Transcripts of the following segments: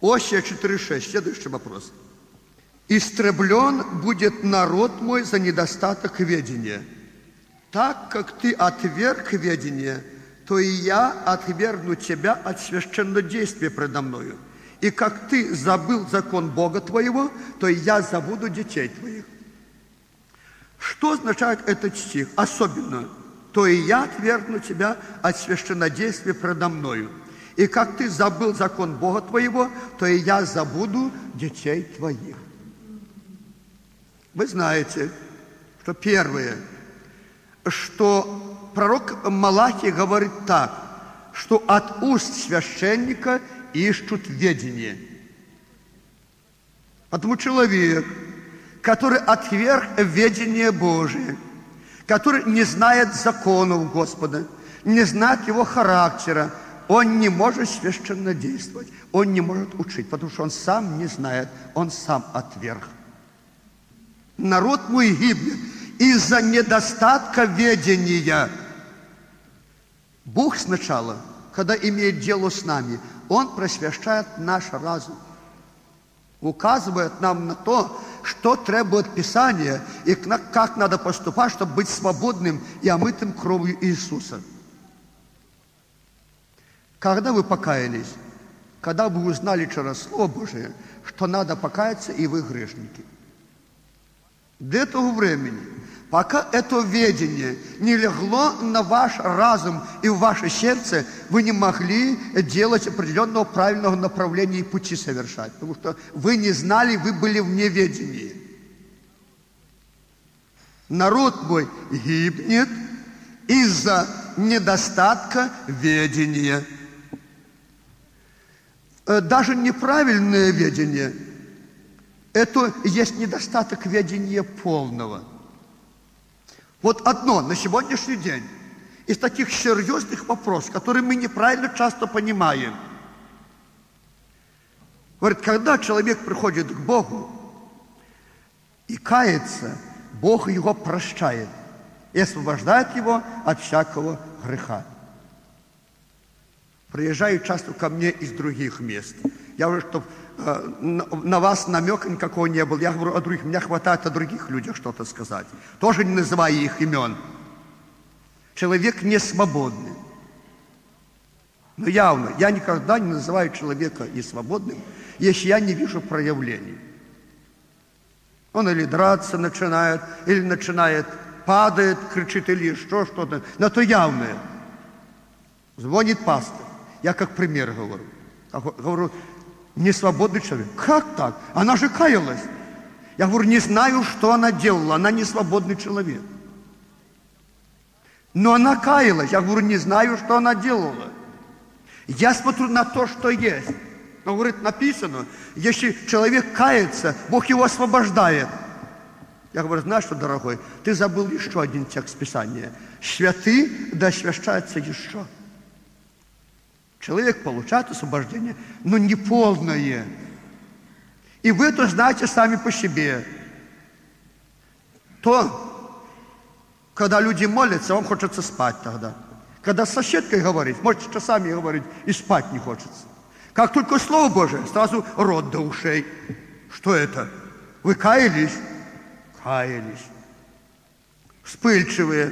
Осия 4:6. Следующий вопрос. «Истреблен будет народ мой за недостаток ведения. Так как ты отверг ведение, то и я отвергну тебя от священнодействия предо мною. И как ты забыл закон Бога твоего, то и я забуду детей твоих». Что означает этот стих? Особенно. «То и я отвергну тебя от священнодействия предо мною. И как ты забыл закон Бога твоего, то и я забуду детей твоих». Вы знаете, что первое, что пророк Малахий говорит так, что от уст священника ищут ведение. Потому человек, который отверг ведение Божие, который не знает законов Господа, не знает Его характера, он не может священно действовать, он не может учить, потому что он сам не знает, он сам отверг. Народ мой гибнет из-за недостатка ведения. Бог сначала, когда имеет дело с нами, Он просвещает наш разум, указывает нам на то, что требует Писание и как надо поступать, чтобы быть свободным и омытым кровью Иисуса. Когда вы покаялись, когда вы узнали через Слово Божие, что надо покаяться, и вы грешники. До этого времени, пока это ведение не легло на ваш разум и в ваше сердце, вы не могли делать определенного правильного направления и пути совершать, потому что вы не знали, вы были в неведении. Народ мой гибнет из-за недостатка ведения. Даже неправильное ведение – это есть недостаток ведения полного. Вот одно на сегодняшний день из таких серьезных вопросов, которые мы неправильно часто понимаем. Говорит, когда человек приходит к Богу и кается, Бог его прощает и освобождает его от всякого греха. Приезжают часто ко мне из других мест. Я говорю, что на вас намека никакого не было. Я говорю о других. Меня хватает о других людях что-то сказать. Тоже не называя их имен. Человек не свободный. Но явно, я никогда не называю человека несвободным, если я не вижу проявлений. Он или драться начинает, или начинает падает, кричит, или еще что-то. Но это явное. Звонит пастор. Я как пример говорю. Говорю, несвободный человек. Как так? Она же каялась. Я говорю, не знаю, что она делала. Она не свободный человек. Но она каялась. Я говорю, не знаю, что она делала. Я смотрю на то, что есть. Но, говорит, написано, если человек кается, Бог его освобождает. Я говорю, знаешь что, дорогой, ты забыл еще один текст Писания. Святы да освящаются еще. Человек получает освобождение, но не полное. И вы это знаете сами по себе. То, когда люди молятся, вам хочется спать тогда. Когда с соседкой говорить, можете часами говорить, и спать не хочется. Как только Слово Божие, сразу рот до ушей. Что это? Вы каялись? Каялись. Вспыльчивые.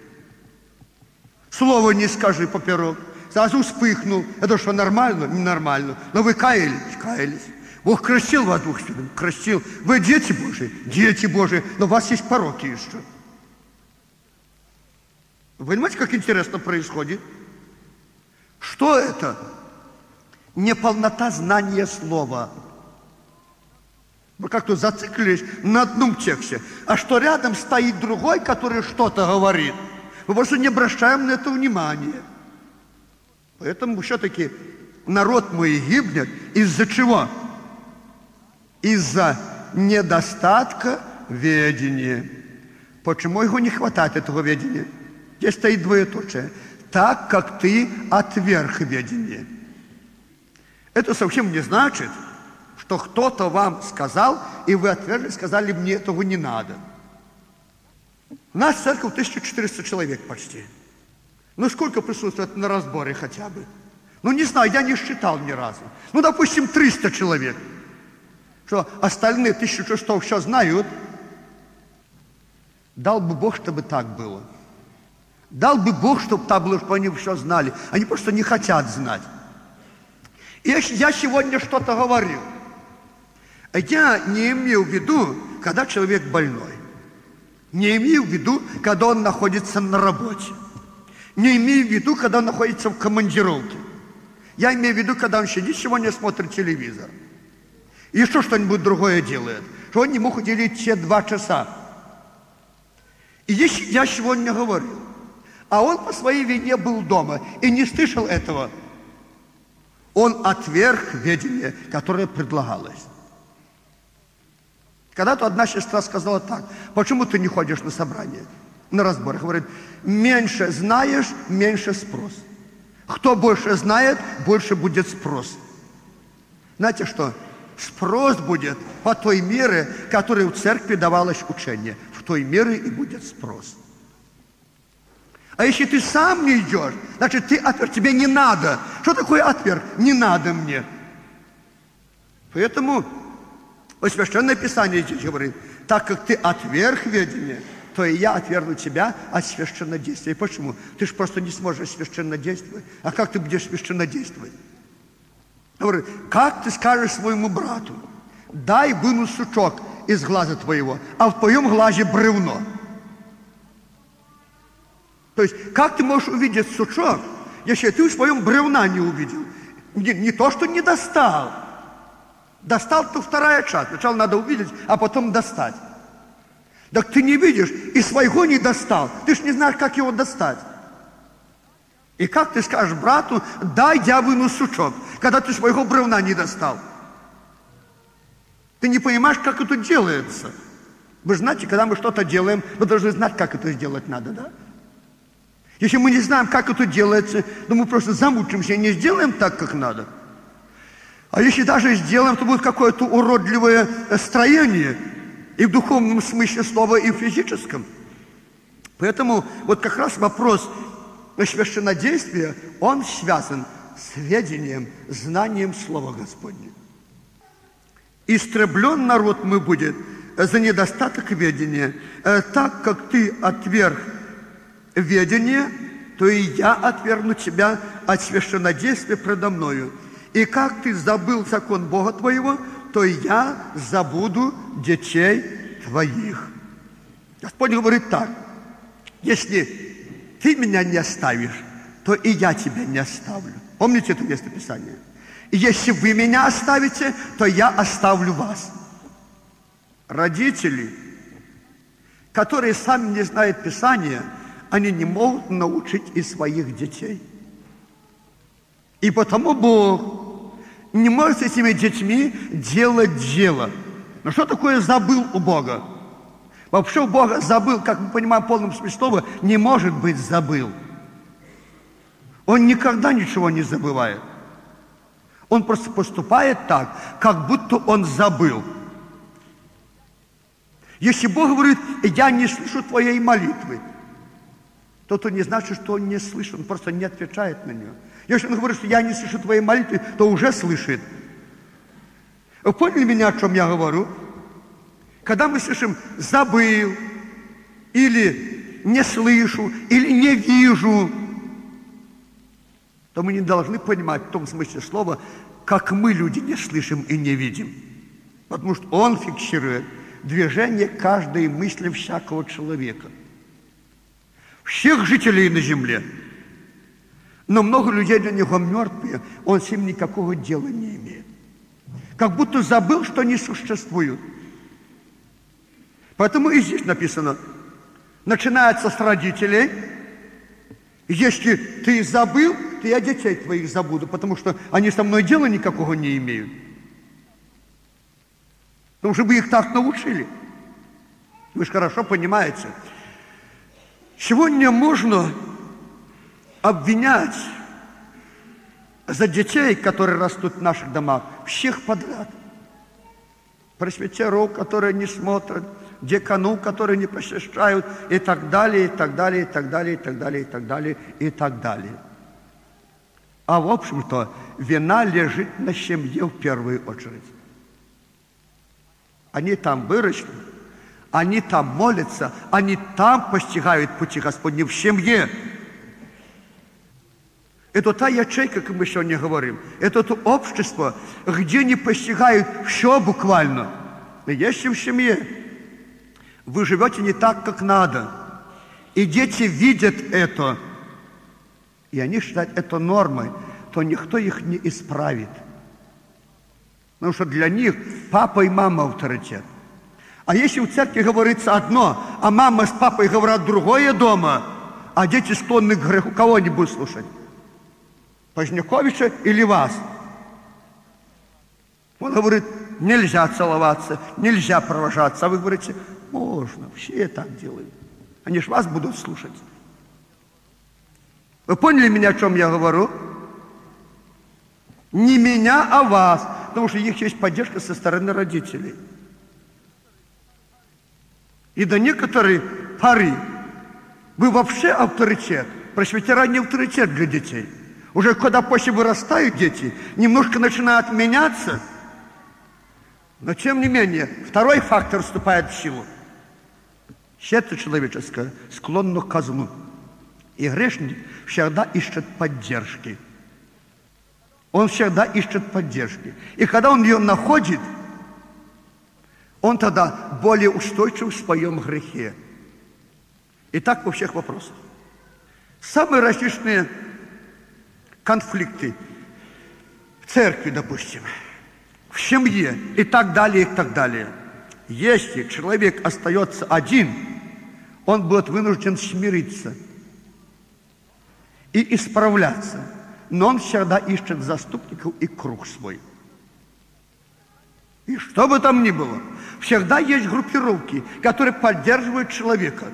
Слово не скажи поперек. Сразу вспыхнул. Это что, нормально? Ненормально. Но вы каялись? Каялись. Бог крестил вас Дух Святым? Крестил. Вы дети Божии? Дети Божии. Но у вас есть пороки еще. Вы понимаете, как интересно происходит? Что это? Неполнота знания Слова. Вы как-то зациклились на одном тексте. А что рядом стоит другой, который что-то говорит, мы просто не обращаем на это внимания. Поэтому все-таки народ мой гибнет из-за чего? Из-за недостатка ведения. Почему его не хватает, этого ведения? Здесь стоит двоеточие. Так, как ты отверг ведение. Это совсем не значит, что кто-то вам сказал, и вы отвергли, сказали, мне этого не надо. У нас церковь 1400 человек почти. Ну сколько присутствует на разборе хотя бы? Ну, не знаю, я не считал ни разу. Ну, допустим, 300 человек. Что остальные 1600 все знают. Дал бы Бог, чтобы так было. Дал бы Бог, чтобы так было, чтобы они все знали. Они просто не хотят знать. И я сегодня что-то говорил. Я не имею в виду, когда человек больной. Не имею в виду, когда он находится на работе. Не имею в виду, когда он находится в командировке. Я имею в виду, когда он сидит сегодня, смотрит телевизор. И еще что-нибудь другое делает. Что он не мог уделить те 2 часа. И я сегодня говорил. А он по своей вине был дома и не слышал этого. Он отверг ведение, которое предлагалось. Когда-то одна сестра сказала так: почему ты не ходишь на собрание, на разбор? Говорит, меньше знаешь, меньше спрос. Кто больше знает, больше будет спрос. Знаете что? Спрос будет по той мере, которой в церкви давалось учение. В той мере и будет спрос. А если ты сам не идешь, значит, ты отверг, тебе не надо. Что такое отверг? Не надо мне. Поэтому Священное Писание здесь говорит, так как ты отверг ведение, то и я отвергну тебя от священнодействия. Почему? Ты же просто не сможешь священнодействовать. А как ты будешь священнодействовать? Говорит, как ты скажешь своему брату, дай выну сучок из глаза твоего, а в твоем глазе бревно. То есть, как ты можешь увидеть сучок, если ты в своем бревна не увидел? Не то, что не достал. Достал, то вторая часть. Сначала надо увидеть, а потом достать. Так ты не видишь, и своего не достал. Ты ж не знаешь, как его достать. И как ты скажешь брату, дай я выну сучок, когда ты своего бревна не достал? Ты не понимаешь, как это делается. Вы же знаете, когда мы что-то делаем, мы должны знать, как это сделать надо, да? Если мы не знаем, как это делается, то мы просто замучимся и не сделаем так, как надо. А если даже сделаем, то будет какое-то уродливое строение и в духовном смысле слова, и в физическом. Поэтому вот как раз вопрос священнодействия, он связан с ведением, знанием Слова Господня. Истреблен народ мы будет за недостаток ведения, так как ты отверг ведение, то и я отвергну тебя от священнодействия предо мною. И как ты забыл закон Бога твоего, то и я забуду детей твоих. Господь говорит так: если ты меня не оставишь, то и я тебя не оставлю. Помните это местописание? И если вы меня оставите, то я оставлю вас. Родители, которые сами не знают Писания, они не могут научить и своих детей. И потому Бог не может с этими детьми делать дело. Но что такое забыл у Бога? Вообще у Бога забыл, как мы понимаем в полном смысле слова, не может быть забыл. Он никогда ничего не забывает. Он просто поступает так, как будто он забыл. Если Бог говорит, я не слышу твоей молитвы, то это не значит, что он не слышит, он просто не отвечает на нее. Если он говорит, что я не слышу твоей молитвы, то уже слышит. Вы поняли меня, о чем я говорю? Когда мы слышим «забыл», или «не слышу», или «не вижу», то мы не должны понимать в том смысле слова, как мы, люди, не слышим и не видим. Потому что он фиксирует движение каждой мысли всякого человека. Всех жителей на земле. Но много людей для него мертвые, он с ним никакого дела не имеет. Как будто забыл, что они существуют. Поэтому и здесь написано, начинается с родителей. Если ты забыл, то я детей твоих забуду, потому что они со мной дела никакого не имеют. Потому что вы их так научили. Вы же хорошо понимаете. Сегодня можно обвинять за детей, которые растут в наших домах, всех подряд. Пресвитеров, которые не смотрят, деканов, которые не посещают, и так далее, и так далее, и так далее, и так далее, и так далее, и так далее. А в общем-то, вина лежит на семье в первую очередь. Они там выросли, они там молятся, они там постигают пути Господни в семье. Это та ячейка, как мы сегодня говорим. Это то общество, где не постигают все буквально. Если в семье вы живете не так, как надо, и дети видят это, и они считают это нормой, то никто их не исправит. Потому что для них папа и мама авторитет. А если в церкви говорится одно, а мама с папой говорят другое дома, а дети склонны к греху, кого они будут слушать? Поздняковича или вас? Он говорит, нельзя целоваться, нельзя провожаться. А вы говорите, можно, все так делают. Они ж вас будут слушать. Вы поняли меня, о чем я говорю? Не меня, а вас. Потому что их есть поддержка со стороны родителей. И до некоторой поры вы вообще авторитет. Пресвитера не авторитет для детей. Уже когда после вырастают дети, немножко начинают меняться. Но тем не менее, второй фактор вступает в силу. Сердце человеческое склонно к казну. И грешник всегда ищет поддержки. Он всегда ищет поддержки. И когда он ее находит, он тогда более устойчив в своем грехе. И так во всех вопросах. Самые различные конфликты в церкви, допустим, в семье и так далее, и так далее. Если человек остается один, он будет вынужден смириться и исправляться. Но он всегда ищет заступников и круг свой. И что бы там ни было, всегда есть группировки, которые поддерживают человека.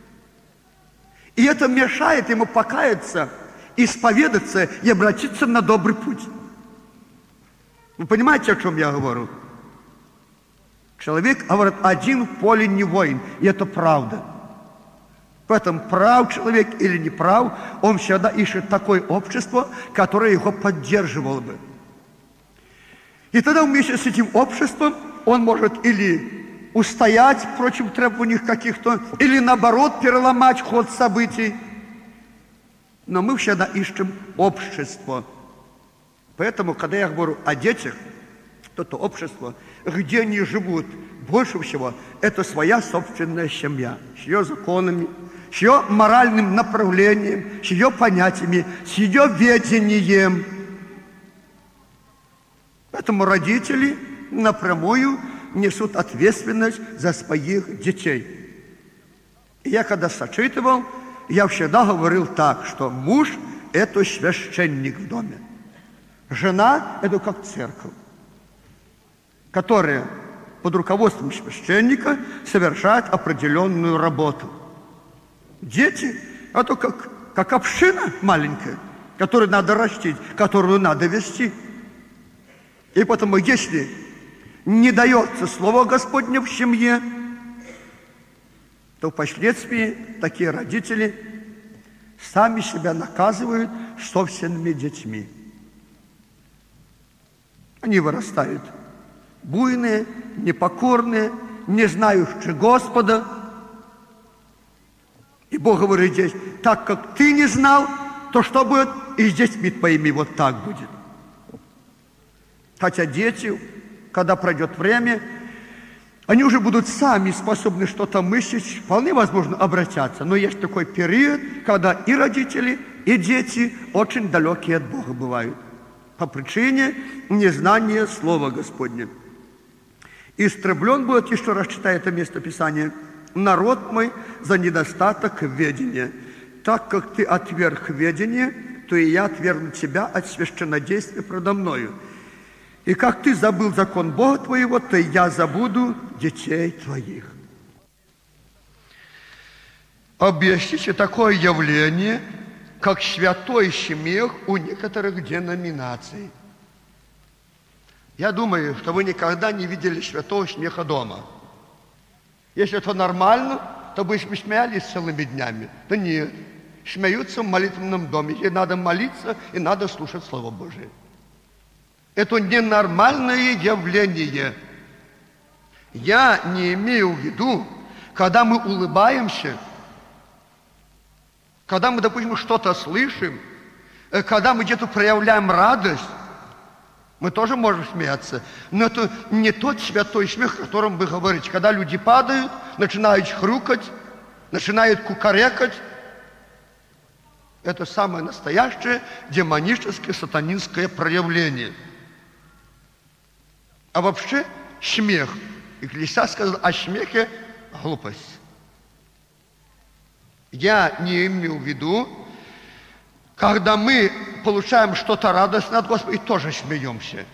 И это мешает ему покаяться, исповедаться и обратиться на добрый путь. Вы понимаете, о чем я говорю? Человек, говорит, один в поле не воин. И это правда. Поэтому прав человек или не прав, он всегда ищет такое общество, которое его поддерживало бы. И тогда вместе с этим обществом он может или устоять против требований каких-то, или наоборот переломать ход событий. Но мы всегда ищем общество. Поэтому, когда я говорю о детях, то общество, где они живут больше всего, это своя собственная семья, с ее законами, с ее моральным направлением, с ее понятиями, с ее видением. Поэтому родители напрямую несут ответственность за своих детей. И я когда сочетывал, я всегда говорил так, что муж – это священник в доме. Жена – это как церковь, которая под руководством священника совершает определенную работу. Дети – это как община маленькая, которую надо растить, которую надо вести. И потому, если не дается Слово Господне в семье, то впоследствии такие родители сами себя наказывают собственными детьми. Они вырастают буйные, непокорные, не знающие Господа. И Бог говорит здесь, так как ты не знал, то что будет? И с детьми твоими вот так будет. Хотя дети, когда пройдет время, они уже будут сами способны что-то мыслить, вполне возможно обратятся. Но есть такой период, когда и родители, и дети очень далекие от Бога бывают. По причине незнания Слова Господня. Истреблен будет, еще раз читаю это место Писания, народ мой за недостаток ведения. Так как ты отверг ведение, то и я отвергну тебя от священнодействия предо мною. И как ты забыл закон Бога твоего, то и я забуду детей твоих. Объясните такое явление, как святой смех у некоторых деноминаций. Я думаю, что вы никогда не видели святого смеха дома. Если это нормально, то вы смеялись целыми днями. Да нет. смеются в молитвенном доме. И надо молиться, и надо слушать Слово Божие. Это ненормальное явление. Я не имею в виду, когда мы улыбаемся, когда мы, допустим, что-то слышим, когда мы где-то проявляем радость, мы тоже можем смеяться. Но это не тот святой смех, о котором вы говорите. Когда люди падают, начинают хрюкать, начинают кукарекать. Это самое настоящее демоническое, сатанинское проявление. А вообще смех. Екклесиаст сказал о смехе глупость. Я не имею в виду, когда мы получаем что-то радостное от Господа и тоже смеемся.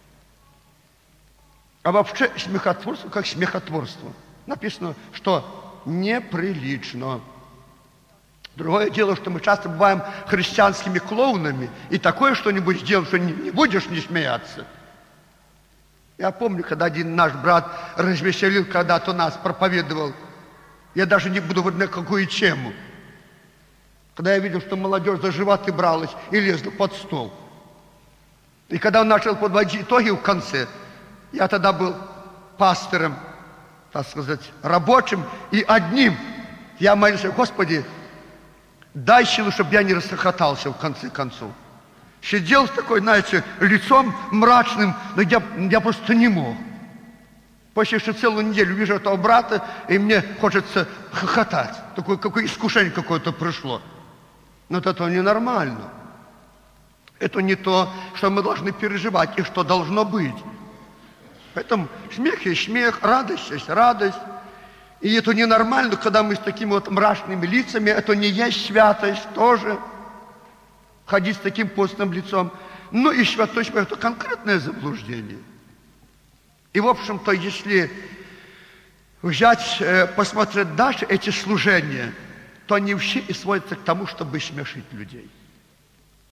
А вообще смехотворство как смехотворство. Написано, что неприлично. Другое дело, что мы часто бываем христианскими клоунами, и такое что-нибудь сделаем, что не будешь не смеяться. Я помню, когда один наш брат развеселил, когда-то нас проповедовал. Я даже не буду говорить, на какую тему. Когда я видел, что молодежь за животы бралась и лезла под стол. И когда он начал подводить итоги в конце, я тогда был пастором, так сказать, рабочим и одним. Я молился: Господи, дай силу, чтобы я не расхохотался в конце концов. Сидел с такой, знаете, лицом мрачным, но я просто не мог. Почти что целую неделю вижу этого брата, и мне хочется хохотать. Такое какое искушение какое-то пришло. Но это ненормально. Это не то, что мы должны переживать и что должно быть. Поэтому смех есть смех, радость есть радость. И это ненормально, когда мы с такими вот мрачными лицами, это не есть святость тоже. Ходить с таким постным лицом. Ну и святой смех – это конкретное заблуждение. И, в общем-то, если взять, посмотреть дальше эти служения, то они все и сводятся к тому, чтобы смешить людей.